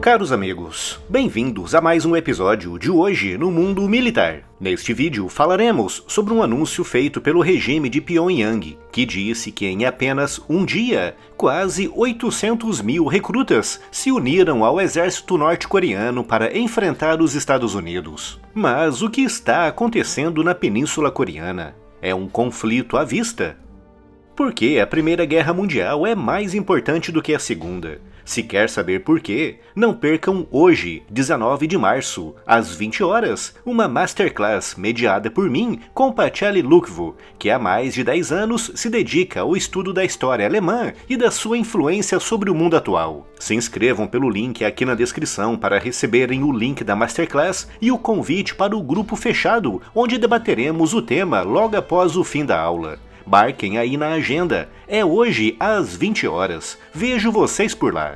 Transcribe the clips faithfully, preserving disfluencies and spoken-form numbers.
Caros amigos, bem-vindos a mais um episódio de Hoje no Mundo Militar. Neste vídeo falaremos sobre um anúncio feito pelo regime de Pyongyang, que disse que em apenas um dia, quase oitocentos mil recrutas se uniram ao exército norte-coreano para enfrentar os Estados Unidos. Mas o que está acontecendo na Península Coreana? É um conflito à vista? Porque a Primeira Guerra Mundial é mais importante do que a Segunda. Se quer saber por quê, não percam hoje, dezenove de março, às vinte horas, uma masterclass mediada por mim com Pacheli Lukvo, que há mais de dez anos se dedica ao estudo da história alemã e da sua influência sobre o mundo atual. Se inscrevam pelo link aqui na descrição para receberem o link da masterclass e o convite para o grupo fechado, onde debateremos o tema logo após o fim da aula. Marquem aí na agenda, é hoje às vinte horas, vejo vocês por lá.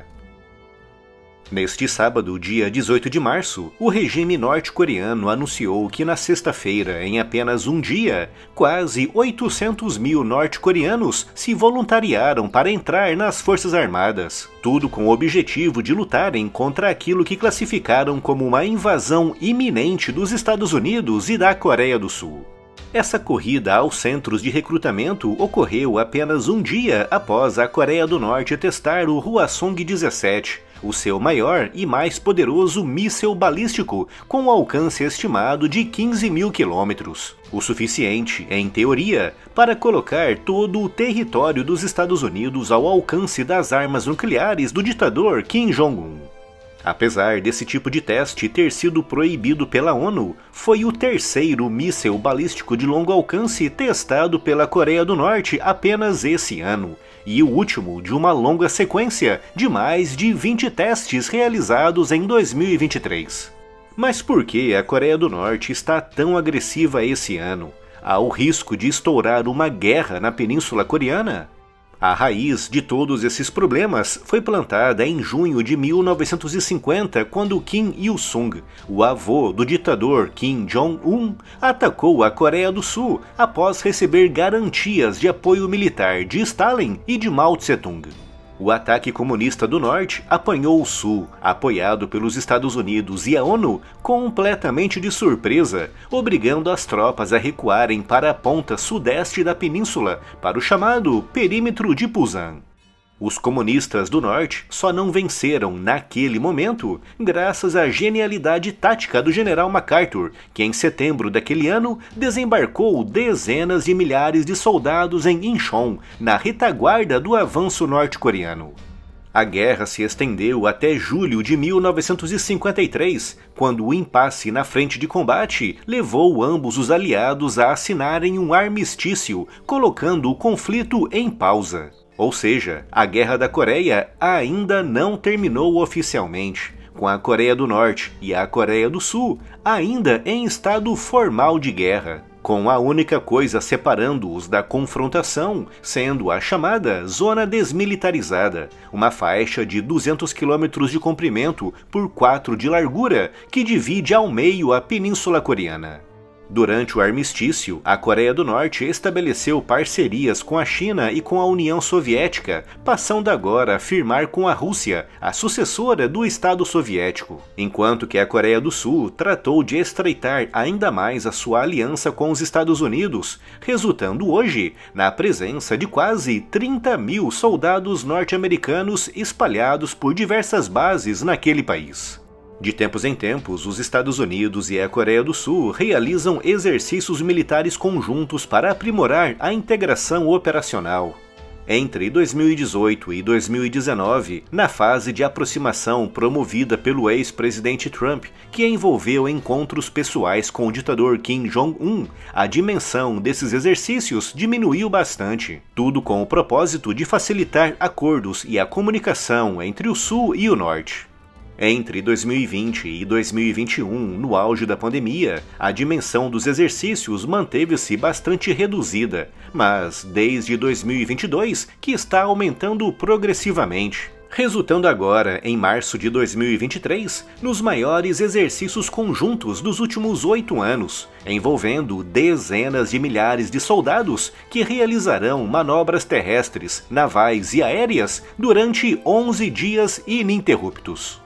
Neste sábado, dia dezoito de março, o regime norte-coreano anunciou que na sexta-feira, em apenas um dia, quase oitocentos mil norte-coreanos se voluntariaram para entrar nas Forças Armadas, tudo com o objetivo de lutarem contra aquilo que classificaram como uma invasão iminente dos Estados Unidos e da Coreia do Sul. Essa corrida aos centros de recrutamento ocorreu apenas um dia após a Coreia do Norte testar o Hwasong dezessete, o seu maior e mais poderoso míssil balístico, com um alcance estimado de quinze mil quilômetros, o suficiente, em teoria, para colocar todo o território dos Estados Unidos ao alcance das armas nucleares do ditador Kim Jong-un. Apesar desse tipo de teste ter sido proibido pela ONU, foi o terceiro míssil balístico de longo alcance testado pela Coreia do Norte apenas esse ano, e o último de uma longa sequência de mais de vinte testes realizados em dois mil e vinte e três. Mas por que a Coreia do Norte está tão agressiva esse ano? Há o risco de estourar uma guerra na Península Coreana? A raiz de todos esses problemas foi plantada em junho de mil novecentos e cinquenta, quando Kim Il-sung, o avô do ditador Kim Jong-un, atacou a Coreia do Sul após receber garantias de apoio militar de Stalin e de Mao Tse-tung. O ataque comunista do Norte apanhou o Sul, apoiado pelos Estados Unidos e a ONU, completamente de surpresa, obrigando as tropas a recuarem para a ponta sudeste da península, para o chamado Perímetro de Pusan. Os comunistas do Norte só não venceram naquele momento graças à genialidade tática do general MacArthur, que em setembro daquele ano desembarcou dezenas de milhares de soldados em Incheon, na retaguarda do avanço norte-coreano. A guerra se estendeu até julho de mil novecentos e cinquenta e três, quando o impasse na frente de combate levou ambos os aliados a assinarem um armistício, colocando o conflito em pausa. Ou seja, a Guerra da Coreia ainda não terminou oficialmente, com a Coreia do Norte e a Coreia do Sul ainda em estado formal de guerra, com a única coisa separando-os da confrontação sendo a chamada Zona Desmilitarizada, uma faixa de duzentos quilômetros de comprimento por quatro de largura que divide ao meio a Península Coreana. Durante o armistício, a Coreia do Norte estabeleceu parcerias com a China e com a União Soviética, passando agora a firmar com a Rússia, a sucessora do Estado Soviético, enquanto que a Coreia do Sul tratou de estreitar ainda mais a sua aliança com os Estados Unidos, resultando hoje na presença de quase trinta mil soldados norte-americanos espalhados por diversas bases naquele país. De tempos em tempos, os Estados Unidos e a Coreia do Sul realizam exercícios militares conjuntos para aprimorar a integração operacional. Entre dois mil e dezoito e dois mil e dezenove, na fase de aproximação promovida pelo ex-presidente Trump, que envolveu encontros pessoais com o ditador Kim Jong-un, a dimensão desses exercícios diminuiu bastante, tudo com o propósito de facilitar acordos e a comunicação entre o Sul e o Norte. Entre dois mil e vinte e dois mil e vinte e um, no auge da pandemia, a dimensão dos exercícios manteve-se bastante reduzida, mas desde dois mil e vinte e dois que está aumentando progressivamente, resultando agora, em março de dois mil e vinte e três, nos maiores exercícios conjuntos dos últimos oito anos, envolvendo dezenas de milhares de soldados que realizarão manobras terrestres, navais e aéreas durante onze dias ininterruptos.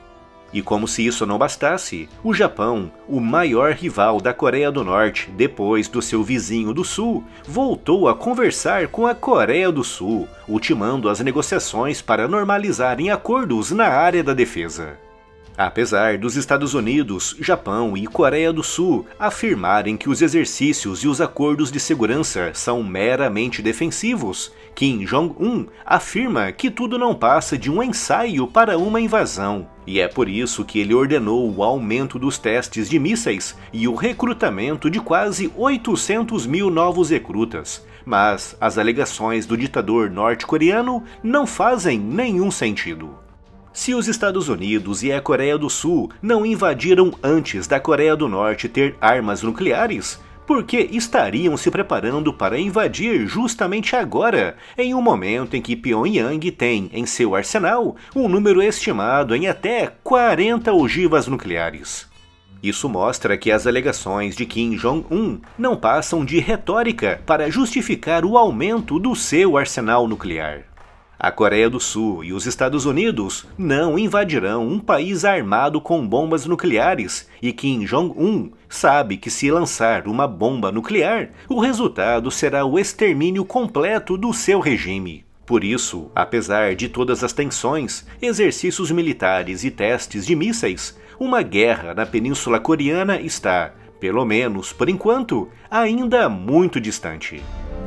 E como se isso não bastasse, o Japão, o maior rival da Coreia do Norte depois do seu vizinho do Sul, voltou a conversar com a Coreia do Sul, ultimando as negociações para normalizarem acordos na área da defesa. Apesar dos Estados Unidos, Japão e Coreia do Sul afirmarem que os exercícios e os acordos de segurança são meramente defensivos, Kim Jong-un afirma que tudo não passa de um ensaio para uma invasão. E é por isso que ele ordenou o aumento dos testes de mísseis e o recrutamento de quase oitocentos mil novos recrutas. Mas as alegações do ditador norte-coreano não fazem nenhum sentido. Se os Estados Unidos e a Coreia do Sul não invadiram antes da Coreia do Norte ter armas nucleares, por que estariam se preparando para invadir justamente agora, em um momento em que Pyongyang tem em seu arsenal um número estimado em até quarenta ogivas nucleares? Isso mostra que as alegações de Kim Jong-un não passam de retórica para justificar o aumento do seu arsenal nuclear. A Coreia do Sul e os Estados Unidos não invadirão um país armado com bombas nucleares, e Kim Jong-un sabe que se lançar uma bomba nuclear, o resultado será o extermínio completo do seu regime. Por isso, apesar de todas as tensões, exercícios militares e testes de mísseis, uma guerra na Península Coreana está, pelo menos por enquanto, ainda muito distante.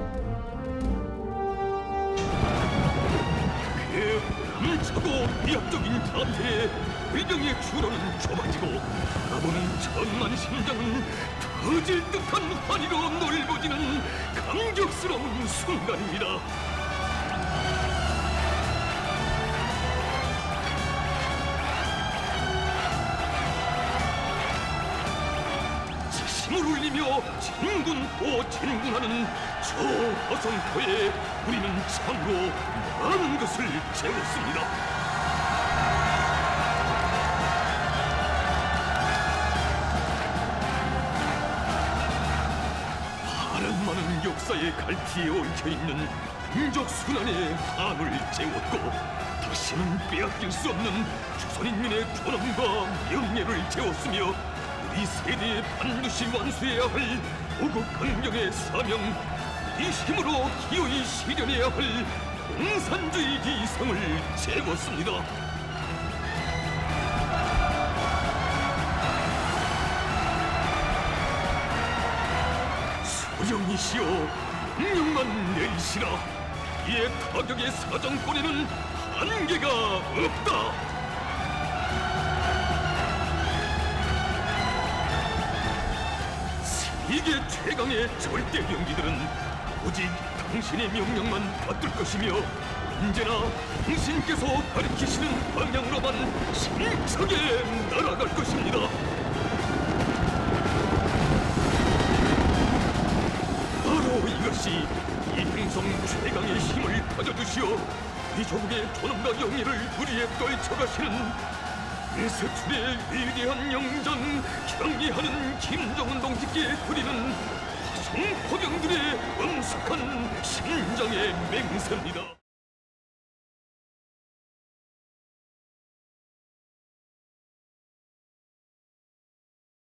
위협적인 자태에 의정의 주로는 좁아지고 바라보는 천만 심장은 터질 듯한 환희로 넓어지는 감격스러운 순간입니다. 지심을 울리며 진군 또 진군하는 저 화성포에 우리는 참으로 많은 것을 채웠습니다. 많은 역사의 갈피에 얽혀있는 민족 순환의 한을 채웠고 다시는 빼앗길 수 없는 조선인민의 존엄과 명예를 채웠으며 우리 세대에 반드시 완수해야 할 고국 강령의 사명, 이 힘으로 기어이 실현해야 할 공산주의 이상을 채웠습니다. 소령이시여 명령만 내리시라. 이에 타격의 사정권에는 한계가 없다. 세계 최강의 절대 병기들은 오직 당신의 명령만 받들 것이며 언제나 당신께서 가리키시는 방향으로만 힘차게 날아갈 것입니다. 이것이 이 행성 최강의 힘을 가져주시어 이 조국의 존엄과 영예를 우리에 떨쳐가시는 세출의 위대한 영장, 경의하는 김정은 동지께 드리는 화성포병들의 엄숙한 심장의 맹세입니다.